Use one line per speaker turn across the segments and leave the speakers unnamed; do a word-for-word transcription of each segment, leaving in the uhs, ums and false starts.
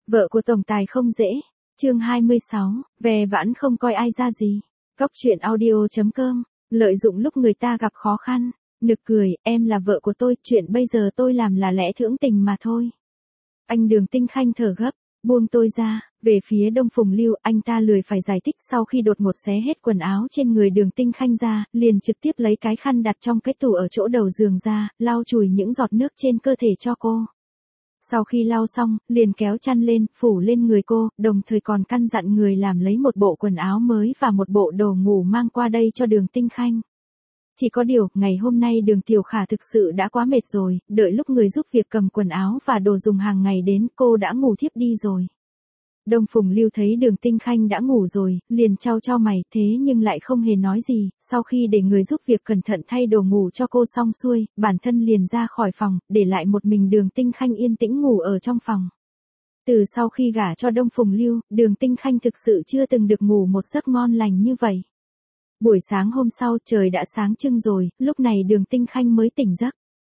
Vợ của tổng tài không dễ. Chương hai mươi sáu, ve vãn không coi ai ra gì. Cóc truyện audio chấm com, lợi dụng lúc người ta gặp khó khăn. Nực cười, em là vợ của tôi, chuyện bây giờ tôi làm là lẽ thưởng tình mà thôi. Anh Đường Tinh Khanh thở gấp, buông tôi ra. Về phía Đông Phùng Lưu, anh ta lười phải giải thích, sau khi đột ngột xé hết quần áo trên người Đường Tinh Khanh ra, liền trực tiếp lấy cái khăn đặt trong cái tủ ở chỗ đầu giường ra, lau chùi những giọt nước trên cơ thể cho cô. Sau khi lau xong, liền kéo chăn lên, phủ lên người cô, đồng thời còn căn dặn người làm lấy một bộ quần áo mới và một bộ đồ ngủ mang qua đây cho Đường Tinh Khanh. Chỉ có điều, ngày hôm nay Đường Tiểu Khả thực sự đã quá mệt rồi, đợi lúc người giúp việc cầm quần áo và đồ dùng hàng ngày đến, cô đã ngủ thiếp đi rồi. Đông Phùng Lưu thấy Đường Tinh Khanh đã ngủ rồi, liền chau chau mày, thế nhưng lại không hề nói gì, sau khi để người giúp việc cẩn thận thay đồ ngủ cho cô xong xuôi, bản thân liền ra khỏi phòng, để lại một mình Đường Tinh Khanh yên tĩnh ngủ ở trong phòng. Từ sau khi gả cho Đông Phùng Lưu, Đường Tinh Khanh thực sự chưa từng được ngủ một giấc ngon lành như vậy. Buổi sáng hôm sau trời đã sáng trưng rồi, lúc này Đường Tinh Khanh mới tỉnh giấc.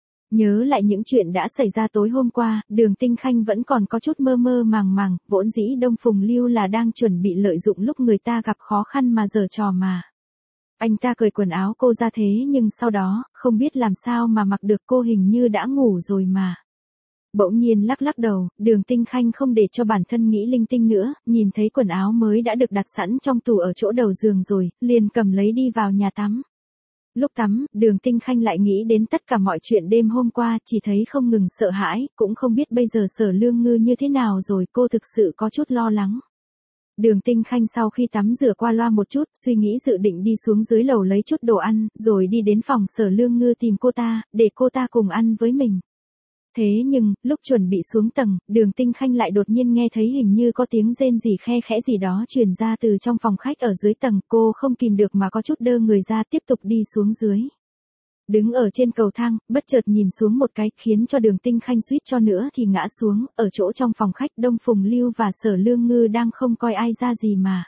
Nhớ lại những chuyện đã xảy ra tối hôm qua, Đường Tinh Khanh vẫn còn có chút mơ mơ màng màng, vốn dĩ Đông Phùng Lưu là đang chuẩn bị lợi dụng lúc người ta gặp khó khăn mà giở trò mà. Anh ta cởi quần áo cô ra thế nhưng sau đó, không biết làm sao mà mặc được, cô hình như đã ngủ rồi mà. Bỗng nhiên lắc lắc đầu, Đường Tinh Khanh không để cho bản thân nghĩ linh tinh nữa, nhìn thấy quần áo mới đã được đặt sẵn trong tủ ở chỗ đầu giường rồi, liền cầm lấy đi vào nhà tắm. Lúc tắm, Đường Tinh Khanh lại nghĩ đến tất cả mọi chuyện đêm hôm qua, chỉ thấy không ngừng sợ hãi, cũng không biết bây giờ Sở Lương Ngư như thế nào rồi, cô thực sự có chút lo lắng. Đường Tinh Khanh sau khi tắm rửa qua loa một chút, suy nghĩ dự định đi xuống dưới lầu lấy chút đồ ăn, rồi đi đến phòng Sở Lương Ngư tìm cô ta, để cô ta cùng ăn với mình. Thế nhưng, lúc chuẩn bị xuống tầng, Đường Tinh Khanh lại đột nhiên nghe thấy hình như có tiếng rên rỉ khe khẽ gì đó truyền ra từ trong phòng khách ở dưới tầng, cô không kìm được mà có chút đơ người ra tiếp tục đi xuống dưới. Đứng ở trên cầu thang, bất chợt nhìn xuống một cái, khiến cho Đường Tinh Khanh suýt cho nữa thì ngã xuống, ở chỗ trong phòng khách Đông Phùng Lưu và Sở Lương Ngư đang không coi ai ra gì mà.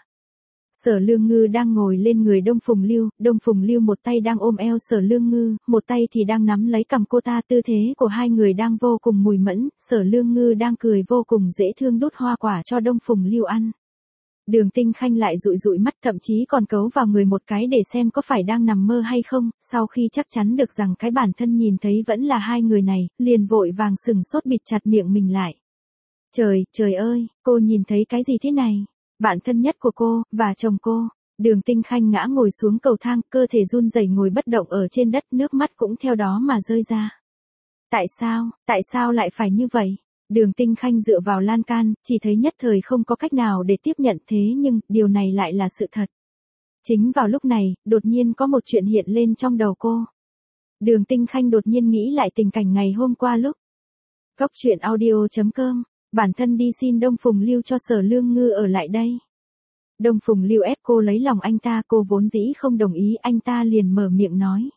Sở Lương Ngư đang ngồi lên người Đông Phùng Lưu, Đông Phùng Lưu một tay đang ôm eo Sở Lương Ngư, một tay thì đang nắm lấy cằm cô ta, tư thế của hai người đang vô cùng mùi mẫn, Sở Lương Ngư đang cười vô cùng dễ thương đút hoa quả cho Đông Phùng Lưu ăn. Đường Tinh Khanh lại dụi dụi mắt, thậm chí còn cấu vào người một cái để xem có phải đang nằm mơ hay không, sau khi chắc chắn được rằng cái bản thân nhìn thấy vẫn là hai người này, liền vội vàng sừng sốt bịt chặt miệng mình lại. Trời, trời ơi, cô nhìn thấy cái gì thế này? Bạn thân nhất của cô, và chồng cô. Đường Tinh Khanh ngã ngồi xuống cầu thang, cơ thể run rẩy ngồi bất động ở trên đất, nước mắt cũng theo đó mà rơi ra. Tại sao, tại sao lại phải như vậy? Đường Tinh Khanh dựa vào lan can, chỉ thấy nhất thời không có cách nào để tiếp nhận, thế nhưng, điều này lại là sự thật. Chính vào lúc này, đột nhiên có một chuyện hiện lên trong đầu cô. Đường Tinh Khanh đột nhiên nghĩ lại tình cảnh ngày hôm qua lúc. Cóc truyện audio chấm com, bản thân đi xin Đông Phùng Lưu cho Sở Lương Ngư ở lại đây. Đông Phùng Lưu ép cô lấy lòng anh ta, cô vốn dĩ không đồng ý, anh ta liền mở miệng nói.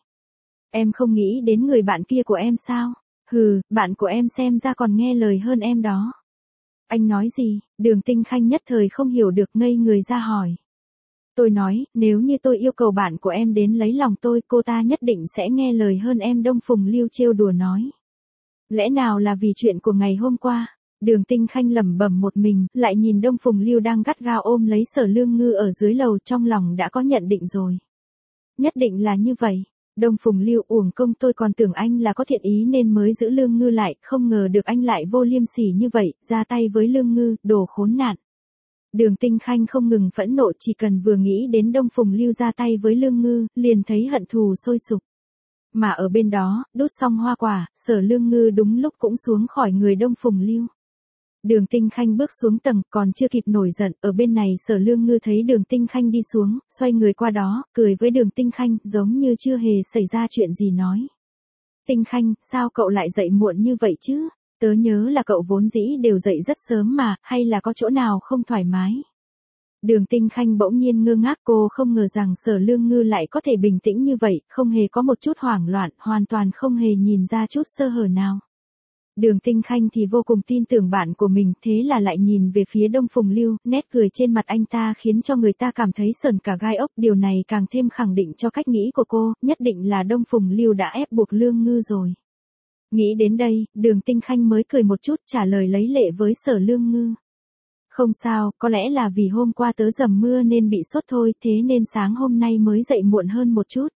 Em không nghĩ đến người bạn kia của em sao? Hừ, bạn của em xem ra còn nghe lời hơn em đó. Anh nói gì? Đường Tinh Khanh nhất thời không hiểu được, ngây người ra hỏi. Tôi nói, nếu như tôi yêu cầu bạn của em đến lấy lòng tôi, cô ta nhất định sẽ nghe lời hơn em, Đông Phùng Lưu trêu đùa nói. Lẽ nào là vì chuyện của ngày hôm qua? Đường Tinh Khanh lẩm bẩm một mình, lại nhìn Đông Phùng Lưu đang gắt gao ôm lấy Sở Lương Ngư ở dưới lầu, trong lòng đã có nhận định rồi. Nhất định là như vậy. Đông Phùng Lưu, uổng công tôi còn tưởng anh là có thiện ý nên mới giữ Lương Ngư lại, không ngờ được anh lại vô liêm sỉ như vậy, ra tay với Lương Ngư, đồ khốn nạn. Đường Tinh Khanh không ngừng phẫn nộ, chỉ cần vừa nghĩ đến Đông Phùng Lưu ra tay với Lương Ngư, liền thấy hận thù sôi sục. Mà ở bên đó, đốt xong hoa quả, Sở Lương Ngư đúng lúc cũng xuống khỏi người Đông Phùng Lưu. Đường Tinh Khanh bước xuống tầng, còn chưa kịp nổi giận, ở bên này Sở Lương Ngư thấy Đường Tinh Khanh đi xuống, xoay người qua đó, cười với Đường Tinh Khanh, giống như chưa hề xảy ra chuyện gì nói. Tinh Khanh, sao cậu lại dậy muộn như vậy chứ? Tớ nhớ là cậu vốn dĩ đều dậy rất sớm mà, hay là có chỗ nào không thoải mái? Đường Tinh Khanh bỗng nhiên ngơ ngác, cô không ngờ rằng Sở Lương Ngư lại có thể bình tĩnh như vậy, không hề có một chút hoảng loạn, hoàn toàn không hề nhìn ra chút sơ hở nào. Đường Tinh Khanh thì vô cùng tin tưởng bạn của mình, thế là lại nhìn về phía Đông Phùng Lưu, nét cười trên mặt anh ta khiến cho người ta cảm thấy sởn cả gai ốc, điều này càng thêm khẳng định cho cách nghĩ của cô, nhất định là Đông Phùng Lưu đã ép buộc Lương Ngư rồi. Nghĩ đến đây, Đường Tinh Khanh mới cười một chút, trả lời lấy lệ với Sở Lương Ngư. Không sao, có lẽ là vì hôm qua tớ dầm mưa nên bị sốt thôi, thế nên sáng hôm nay mới dậy muộn hơn một chút.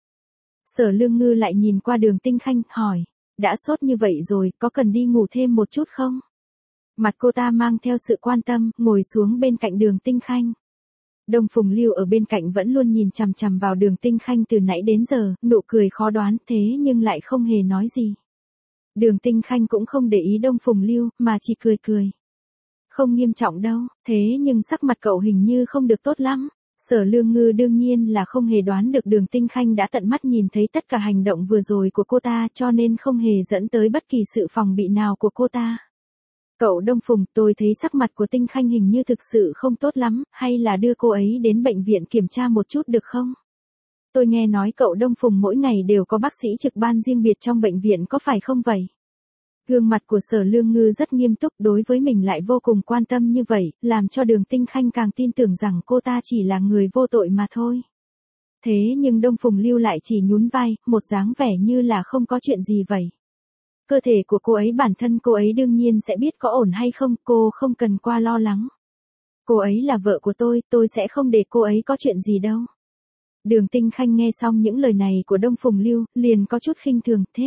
Sở Lương Ngư lại nhìn qua Đường Tinh Khanh, hỏi, đã sốt như vậy rồi, có cần đi ngủ thêm một chút không? Mặt cô ta mang theo sự quan tâm, ngồi xuống bên cạnh Đường Tinh Khanh. Đông Phùng Lưu ở bên cạnh vẫn luôn nhìn chằm chằm vào Đường Tinh Khanh từ nãy đến giờ, nụ cười khó đoán thế nhưng lại không hề nói gì. Đường Tinh Khanh cũng không để ý Đông Phùng Lưu, mà chỉ cười cười. Không nghiêm trọng đâu, thế nhưng sắc mặt cậu hình như không được tốt lắm. Sở Lương Ngư đương nhiên là không hề đoán được Đường Tinh Khanh đã tận mắt nhìn thấy tất cả hành động vừa rồi của cô ta cho nên không hề dẫn tới bất kỳ sự phòng bị nào của cô ta. Cậu Đông Phùng, tôi thấy sắc mặt của Tinh Khanh hình như thực sự không tốt lắm, hay là đưa cô ấy đến bệnh viện kiểm tra một chút được không? Tôi nghe nói cậu Đông Phùng mỗi ngày đều có bác sĩ trực ban riêng biệt trong bệnh viện có phải không vậy? Gương mặt của Sở Lương Ngư rất nghiêm túc, đối với mình lại vô cùng quan tâm như vậy, làm cho Đường Tinh Khanh càng tin tưởng rằng cô ta chỉ là người vô tội mà thôi. Thế nhưng Đông Phùng Lưu lại chỉ nhún vai, một dáng vẻ như là không có chuyện gì vậy. Cơ thể của cô ấy bản thân cô ấy đương nhiên sẽ biết có ổn hay không, cô không cần qua lo lắng. Cô ấy là vợ của tôi, tôi sẽ không để cô ấy có chuyện gì đâu. Đường Tinh Khanh nghe xong những lời này của Đông Phùng Lưu, liền có chút khinh thường, thế.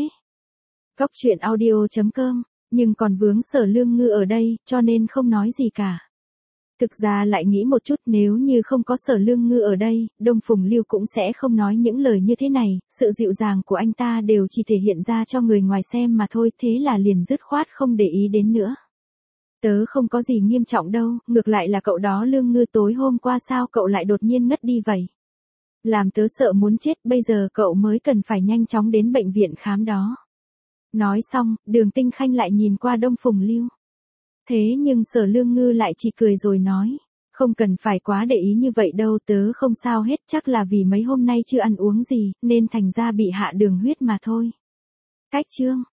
Góc truyện audio chấm com, nhưng còn vướng Sở Lương Ngư ở đây, cho nên không nói gì cả. Thực ra lại nghĩ một chút, nếu như không có Sở Lương Ngư ở đây, Đông Phùng Lưu cũng sẽ không nói những lời như thế này, sự dịu dàng của anh ta đều chỉ thể hiện ra cho người ngoài xem mà thôi, thế là liền dứt khoát không để ý đến nữa. Tớ không có gì nghiêm trọng đâu, ngược lại là cậu đó Lương Ngư tối hôm qua sao cậu lại đột nhiên ngất đi vậy? Làm tớ sợ muốn chết, bây giờ cậu mới cần phải nhanh chóng đến bệnh viện khám đó. Nói xong, Đường Tinh Khanh lại nhìn qua Đông Phùng Lưu. Thế nhưng Sở Lương Ngư lại chỉ cười rồi nói, không cần phải quá để ý như vậy đâu, tớ không sao hết, chắc là vì mấy hôm nay chưa ăn uống gì, nên thành ra bị hạ đường huyết mà thôi. Cách chương